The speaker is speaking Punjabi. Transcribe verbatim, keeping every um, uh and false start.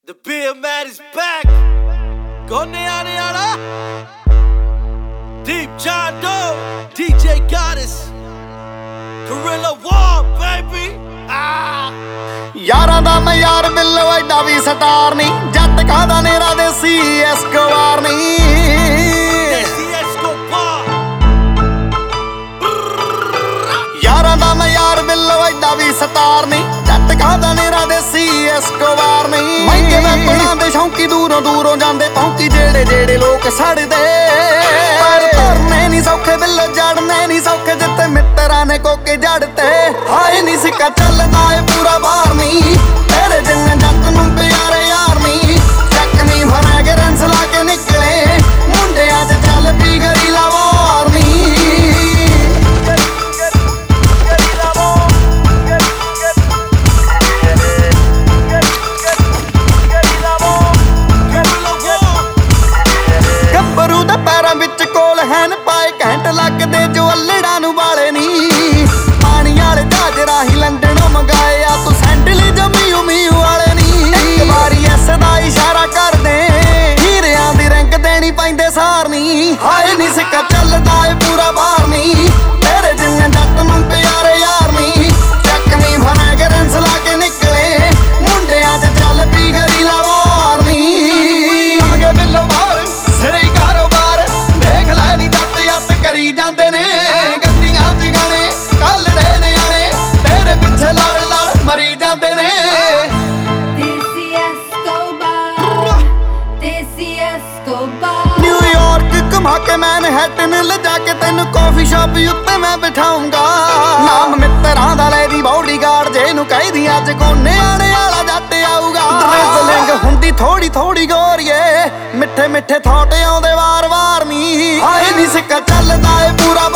The beer man is back. Gone aane wala. Deep John Doe, D J Goddess, Gorilla War, baby. Ah. यारां दा मैं यार बिल्लो एडा भी स्टार नहीं, जट खादा नेरा देसी एस्कोबार नहीं। Desi Escobar. यारां दा मैं यार बिल्लो एडा भी स्टार नहीं, जट खादा नेरा देसी एस्कोबार नहीं। महंगे वैपणां दे शौकी दूरों दूरों जांदे पौंकी, जेड़े जेड़े लोग सड़दे पर तरने नहीं सौखे बिल्लो, जड़ने नहीं सौखे जिते मित्तरां ने कोके जड़ते। हाए नी सिक्का चलदा ए पूरा बार नहीं, तेरे जिन्ने जट नूं प्यारे यार नहीं। चकनी फ्रैगरेंस ला के निकले मुंडियां च चल पी गरीला वार नहीं। ਗੱਭਰੂ ਦੇ ਪੈਰਾਂ ਵਿੱਚ ਕੋਲ ਹੈਨ ਪਾਏ ਘੈਂਟ ਲੱਗਦੇ ਜੋ ਅੱਲੜਾਂ ਨੂੰ ਵਾਲੇ ਨਹੀਂ। ਪਾਣੀ ਵਾਲੇ ਜਹਾਜ਼ ਰਾਹੀਂ ਲੰਡਨੋਂ ਮੰਗਾਏ ਆ ਤੂੰ ਸੈਂਡਲ ਜਮੀ ਉਮੀ ਵਾਲੇ ਨਹੀਂ। ਇੱਕ ਵਾਰੀ ਐਸ ਦਾ ਇਸ਼ਾਰਾ ਕਰਦੇ ਹੀਰਿਆਂ ਦੀ ਰੰਗ ਦੇਣੀ ਪੈਂਦੇ ਸਾਰ ਨਹੀਂ। ਹਾਏ ਨੀ ਸਿੱਕਾ ਚੱਲਦਾ ਏ ਪੂਰਾ ਬਾਹਰ ਨਹੀਂ, ਤੇਰੇ ਜਿੰਨੇ ਜੱਟ ਨੂੰ ਪਿਆਰੇ ਯਾਰ ਨਹੀਂ। ਚੱਕਵੀਂ ਫਰੈਗਰੈਂਸ ਲਾ ਕੇ ਨਿਕਲੇ ਮੁੰਡਿਆਂ ਚ ਚੱਲ ਪੀ ਗਰੀਲਾ ਵਾਰ ਨਹੀਂ। ਆਗੇ ਬਿੱਲੋ ਬਾਹਰ ਸਿਰੇ ਕਾਰੋਬਾਰ ਦੇਖ ਲੈ ਨੀ ਜੱਟ ਯੱਤ ਕਰੀ ਜਾਂਦੇ ਨੇ। ਗੱਡੀਆਂ ਚ ਗਾਣੇ ਕੱਲਦੇ ਨਿਆਣੇ ਤੇਰੇ ਪਿੱਛੇ ਲੜ ਲੜ ਮਰੀ ਜਾਂਦੇ ਨੇ। Desi Escobar, Desi Escobar. New York ਘੁਮਾ ਕੇ ਮੈਨਹੈਟਨ ਲਿਜਾ ਕੇ ਤੈਨੂੰ ਕਾਫੀ ਸ਼ਾਪ ਉੱਤੇ ਮੈਂ ਬਿਠਾਉਂਗਾ। ਨਾਮ ਮਿੱਤਰਾਂ ਦਾ ਲੈ ਦੀ ਬਾਡੀਗਾਰਡ, ਜੇ ਨੂੰ ਕਹਿਦੀ ਅੱਜ ਕੋਨੇ ਆਣੇ ਵਾਲਾ ਜੱਟ ਆਊਗਾ। ਡਰਿਜ਼ਲਿੰਗ ਹੁੰਦੀ ਥੋੜੀ ਥੋੜੀ ਗੋਰੀਏ, ਮਿੱਠੇ ਮਿੱਠੇ ਥਾਟ ਆਉਂਦੇ ਵਾਰ ਵਾਰ ਨਹੀਂ। ਹਾਏ ਨੀ ਸਿੱਕਾ ਚੱਲਦਾ ਏ ਪੂਰਾ